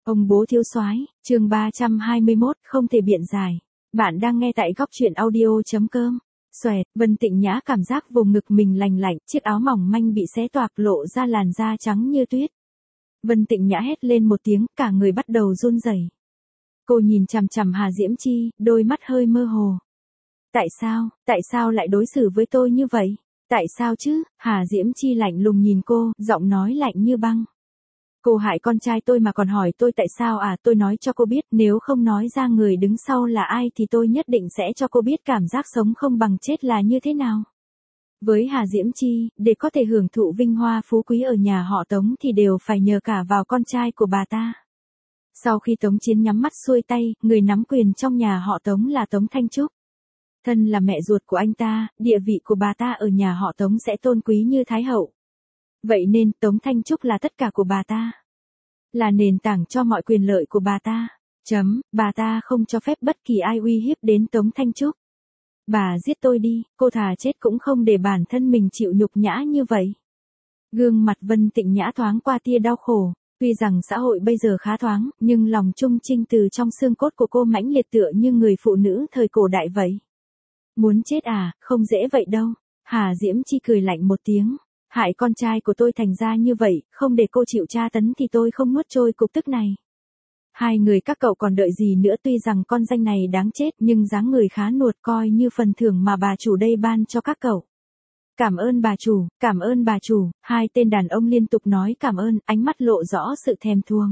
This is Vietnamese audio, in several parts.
Ông bố thiếu soái, chương 321, không thể biện giải. Bạn đang nghe tại góc truyện audio.com. Xoẹt, Vân Tịnh Nhã cảm giác vùng ngực mình lành lạnh, chiếc áo mỏng manh bị xé toạc lộ ra làn da trắng như tuyết. Vân Tịnh Nhã hét lên một tiếng, cả người bắt đầu run rẩy. Cô nhìn chằm chằm Hà Diễm Chi, đôi mắt hơi mơ hồ. Tại sao lại đối xử với tôi như vậy? Tại sao chứ? Hà Diễm Chi lạnh lùng nhìn cô, giọng nói lạnh như băng. Cô hại con trai tôi mà còn hỏi tôi tại sao à? Tôi nói cho cô biết, nếu không nói ra người đứng sau là ai thì tôi nhất định sẽ cho cô biết cảm giác sống không bằng chết là như thế nào. Với Hà Diễm Chi, để có thể hưởng thụ vinh hoa phú quý ở nhà họ Tống thì đều phải nhờ cả vào con trai của bà ta. Sau khi Tống Chiến nhắm mắt xuôi tay, người nắm quyền trong nhà họ Tống là Tống Thanh Trúc. Thân là mẹ ruột của anh ta, địa vị của bà ta ở nhà họ Tống sẽ tôn quý như Thái Hậu. Vậy nên Tống Thanh Trúc là tất cả của bà ta. Là nền tảng cho mọi quyền lợi của bà ta. Bà ta không cho phép bất kỳ ai uy hiếp đến Tống Thanh Trúc. Bà giết tôi đi, cô thà chết cũng không để bản thân mình chịu nhục nhã như vậy. Gương mặt Vân Tịnh Nhã thoáng qua tia đau khổ. Tuy rằng xã hội bây giờ khá thoáng, nhưng lòng trung trinh từ trong xương cốt của cô mãnh liệt tựa như người phụ nữ thời cổ đại vậy. Muốn chết à, không dễ vậy đâu. Hà Diễm Chi cười lạnh một tiếng. Hại con trai của tôi thành ra như vậy, không để cô chịu tra tấn thì tôi không nuốt trôi cục tức này. Hai người các cậu còn đợi gì nữa? Tuy rằng con danh này đáng chết nhưng dáng người khá nuột, coi như phần thưởng mà bà chủ đây ban cho các cậu. Cảm ơn bà chủ, hai tên đàn ông liên tục nói cảm ơn, ánh mắt lộ rõ sự thèm thuồng.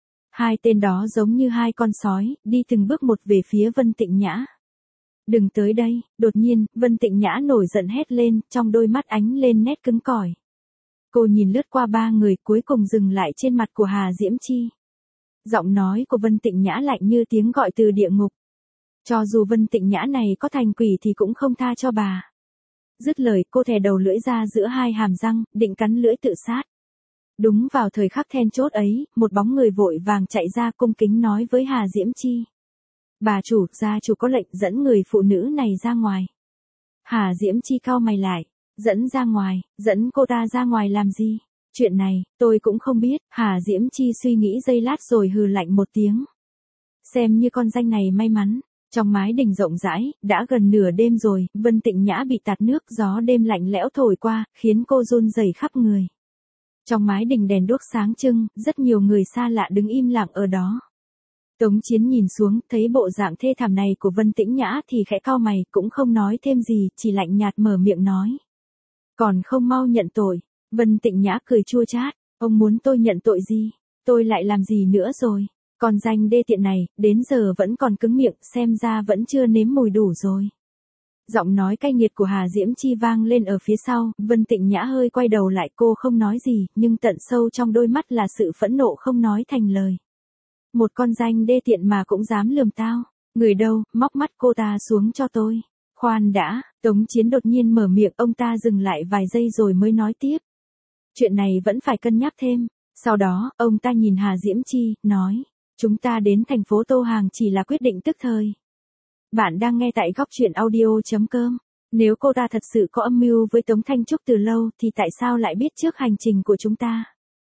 Hai tên đó giống như hai con sói, đi từng bước một về phía Vân Tịnh Nhã. Đừng tới đây, đột nhiên, Vân Tịnh Nhã nổi giận hét lên, trong đôi mắt ánh lên nét cứng cỏi. Cô nhìn lướt qua ba người cuối cùng dừng lại trên mặt của Hà Diễm Chi. Giọng nói của Vân Tịnh Nhã lạnh như tiếng gọi từ địa ngục. Cho dù Vân Tịnh Nhã này có thành quỷ thì cũng không tha cho bà. Dứt lời cô thè đầu lưỡi ra giữa hai hàm răng, định cắn lưỡi tự sát. Đúng vào thời khắc then chốt ấy, một bóng người vội vàng chạy ra cung kính nói với Hà Diễm Chi. Bà chủ, gia chủ có lệnh dẫn người phụ nữ này ra ngoài. Hà Diễm Chi cau mày lại. Dẫn ra ngoài, dẫn cô ta ra ngoài làm gì? Chuyện này, tôi cũng không biết. Hà Diễm Chi suy nghĩ giây lát rồi hừ lạnh một tiếng. Xem như con danh này may mắn. Trong mái đình rộng rãi, đã gần nửa đêm rồi, Vân Tịnh Nhã bị tạt nước, gió đêm lạnh lẽo thổi qua, khiến cô run rẩy khắp người. Trong mái đình đèn đuốc sáng trưng, rất nhiều người xa lạ đứng im lặng ở đó. Tống Chiến nhìn xuống, thấy bộ dạng thê thảm này của Vân Tĩnh Nhã thì khẽ cau mày, cũng không nói thêm gì, chỉ lạnh nhạt mở miệng nói. Còn không mau nhận tội. Vân Tịnh Nhã cười chua chát, ông muốn tôi nhận tội gì? Tôi lại làm gì nữa rồi? Còn danh đê tiện này, đến giờ vẫn còn cứng miệng, xem ra vẫn chưa nếm mùi đủ rồi. Giọng nói cay nghiệt của Hà Diễm Chi vang lên ở phía sau, Vân Tịnh Nhã hơi quay đầu lại, cô không nói gì, nhưng tận sâu trong đôi mắt là sự phẫn nộ không nói thành lời. Một con danh đê tiện mà cũng dám lườm tao. Người đâu, móc mắt cô ta xuống cho tôi. Khoan đã, Tống Chiến đột nhiên mở miệng, ông ta dừng lại vài giây rồi mới nói tiếp. Chuyện này vẫn phải cân nhắc thêm. Sau đó, ông ta nhìn Hà Diễm Chi, nói. Chúng ta đến thành phố Tô Hàng chỉ là quyết định tức thời. Bạn đang nghe tại góc truyện audio.com. Nếu cô ta thật sự có âm mưu với Tống Thanh Trúc từ lâu thì tại sao lại biết trước hành trình của chúng ta?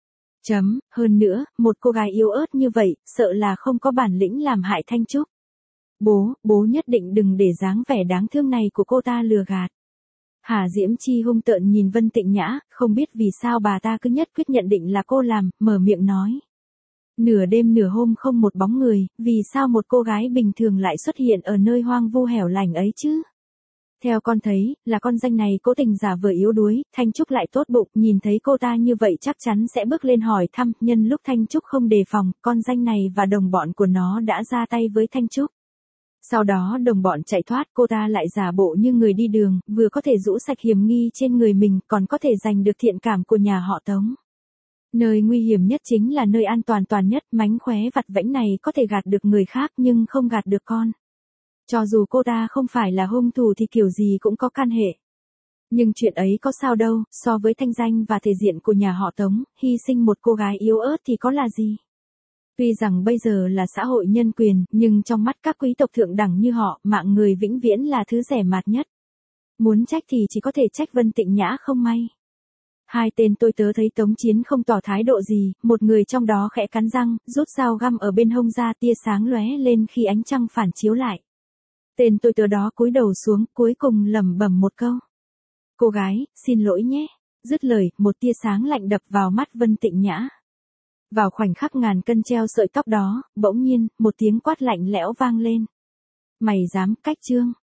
Hơn nữa, một cô gái yếu ớt như vậy, sợ là không có bản lĩnh làm hại Thanh Trúc. Bố nhất định đừng để dáng vẻ đáng thương này của cô ta lừa gạt. Hà Diễm Chi hung tợn nhìn Vân Tịnh Nhã, không biết vì sao bà ta cứ nhất quyết nhận định là cô làm, mở miệng nói. Nửa đêm nửa hôm không một bóng người, vì sao một cô gái bình thường lại xuất hiện ở nơi hoang vu hẻo lánh ấy chứ? Theo con thấy, là con danh này cố tình giả vờ yếu đuối, Thanh Trúc lại tốt bụng, nhìn thấy cô ta như vậy chắc chắn sẽ bước lên hỏi thăm, nhân lúc Thanh Trúc không đề phòng, con danh này và đồng bọn của nó đã ra tay với Thanh Trúc. Sau đó đồng bọn chạy thoát, cô ta lại giả bộ như người đi đường, vừa có thể rũ sạch hiểm nghi trên người mình, còn có thể giành được thiện cảm của nhà họ Tống. Nơi nguy hiểm nhất chính là nơi an toàn nhất, mánh khóe vặt vãnh này có thể gạt được người khác nhưng không gạt được con. Cho dù cô ta không phải là hung thủ thì kiểu gì cũng có can hệ. Nhưng chuyện ấy có sao đâu, so với thanh danh và thể diện của nhà họ Tống, hy sinh một cô gái yếu ớt thì có là gì. Tuy rằng bây giờ là xã hội nhân quyền, nhưng trong mắt các quý tộc thượng đẳng như họ, mạng người vĩnh viễn là thứ rẻ mạt nhất. Muốn trách thì chỉ có thể trách Vân Tịnh Nhã không may. Hai tên tôi tớ thấy Tống Chiến không tỏ thái độ gì, một người trong đó khẽ cắn răng, rút dao găm ở bên hông ra, tia sáng lóe lên khi ánh trăng phản chiếu lại. Tên tôi tớ đó cúi đầu xuống, cuối cùng lẩm bẩm một câu. Cô gái, xin lỗi nhé. Dứt lời, một tia sáng lạnh đập vào mắt Vân Tịnh Nhã. Vào khoảnh khắc ngàn cân treo sợi tóc đó, bỗng nhiên, một tiếng quát lạnh lẽo vang lên. Mày dám cách Trương?